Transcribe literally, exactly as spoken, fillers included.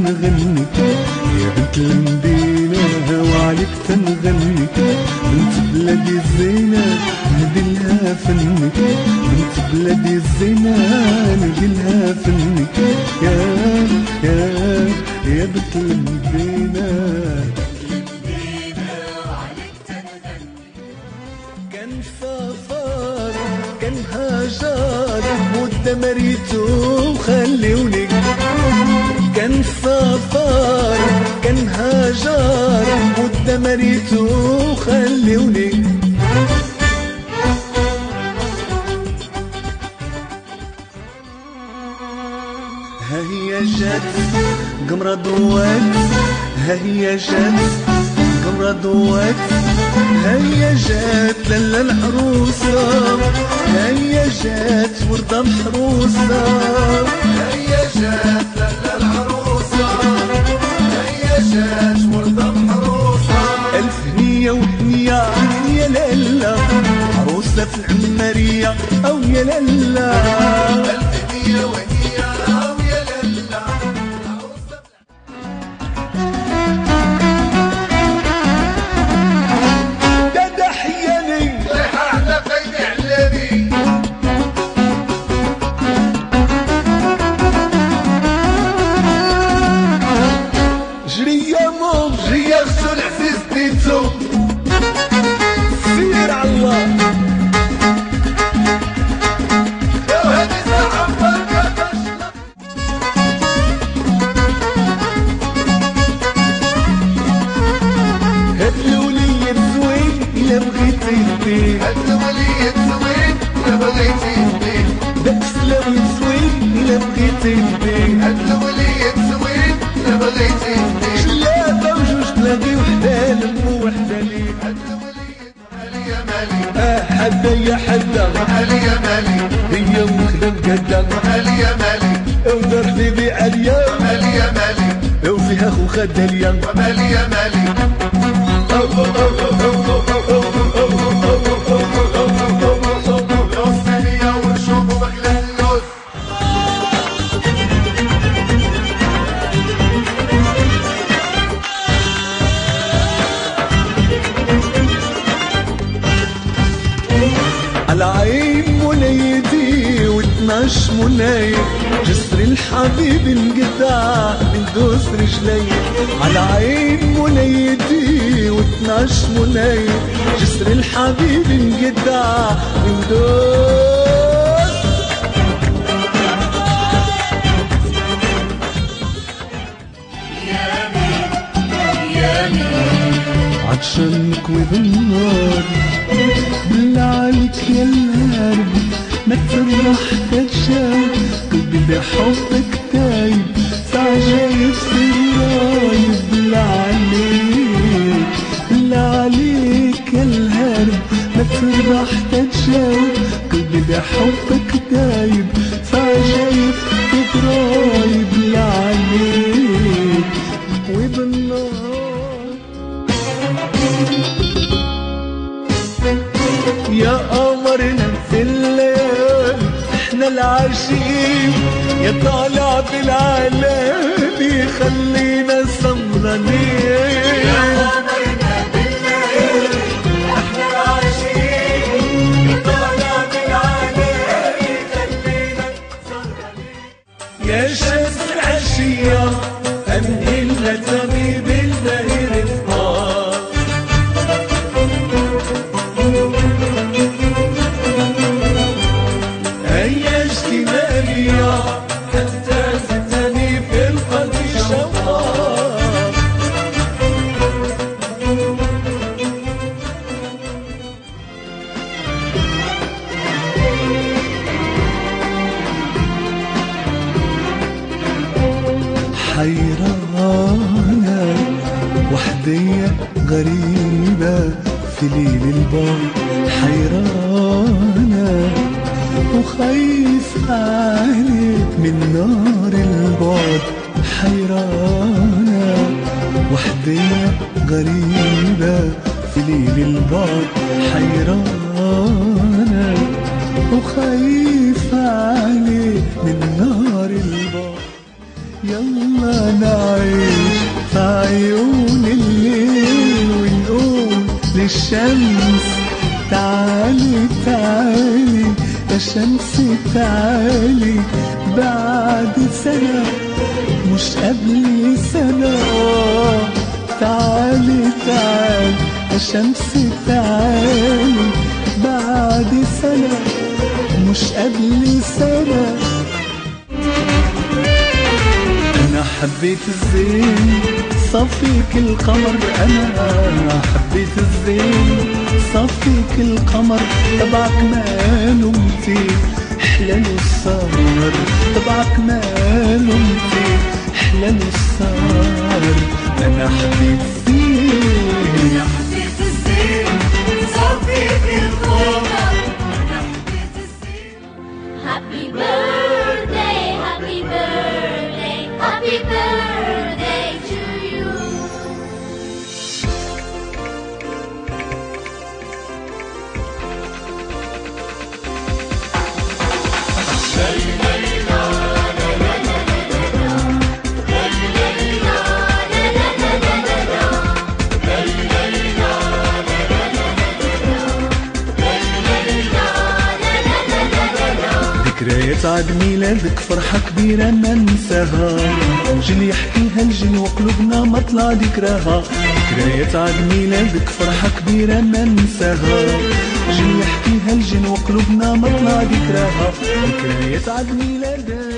تنغني يا بنت المدينة وعليك تنغني بنت بلادي الزينة نهديلها فني بنت بلادي الزينة نهديلها فني يا يا يا بنت المدينة كان صفار كان هجار مدة مريتو خليوني كان صفار كان هجار مدة مريتو خليوني ها هي جات قمرة ضوات ها هي جات قمرة ضوات ها هي جات لالا العروسة ها هي جات وردة محروسة ها هي جات لالا العروسة ها هي جات وردة محروسة ألف هنية وهنية يا لالا عروسة في العمارية أو يا لالا ألف هنية وهنية أو يا لالا دادا حياني رايحة على خير علاني جري يا مام جري يا خسو العزيز ديتو سير على الله يا وهادي الساعة مباركة تشلق هاد الولية الزوين إلا بغيتي الدين هاد الولية زوين إلا بغيتي الدين داك السلاوي زوين إلا بغيتي الدين هاد الولية زوين إلا بغيتي الدين ثلاثة وجوج تلاقي وحدة لمو وحدة ليك هاد الولية مالي يا مالي اه حدا يا حدا مالي يا مالي هي وخدم قدا مالي يا مالي ودار حبيبي عليا مالي يا مالي وفيها خو خداليا مالي يا مالي الصينية ونشوف مغلى اللوز على عين منيتي واتناش مناي جسر الحبيب انقطع من دوس رجلي على عين منيتي واتناش مناي جسر الحبيب انقطع من دوس عطشانك وبالنار بالله عليك يا الهارب ما تفرح تتشاف قلبي بحبك تايب ساعة شايف سرايب بالله عليك بالله عليك يا الهارب ما تفرح تتشاف قلبي بحبك تايب ساعة شايف سرايب بالله عليك وبالنار يا قمرنا في الليل احنا العاشقين يا طالع بالعلالي خلينا سمرانين يا قمرنا بالليل احنا العاشقين يا طالع بالعلالي خلينا سهرانين يا شمس العشية أمهلنا طبيب البهير الفار هيا اجتمالية حتى زدتني في القلب شوار حيرانة وحدية غريبة في ليل البار حيرانة وخايف عليك من نار البعد حيرانة وحدية غريبة في ليل البعد حيرانة وخايف عليك من نار البعد يلا نعيش في عيون الليل ونقول للشمس تعالي تعالي يا شمس تعالي، بعد سنة مش قبل سنة. تعالي تعالي يا شمس تعالي، بعد سنة مش قبل سنة. أنا حبيت الزين صفيك القمر، أنا حبيت الزين صفيك القمر، تبعك ماله متي حلال السهر، تبعك ماله متي حلال السهر. أنا حبيت الزين، أنا حبيت الزين صفيك القمر، أنا حبيت الزين. Happy birthday, happy birthday, happy birthday to you. ذكريات عيد ميلادك فرحة كبيرة ما ننساها، الجيل يحكيها الجيل وقلوبنا مطلع ذكراها. ذكريات عيد ميلادك فرحة كبيرة ما ننساها، الجيل يحكيها الجيل وقلوبنا مطلع ذكراها. ذكريات عيد ميلادك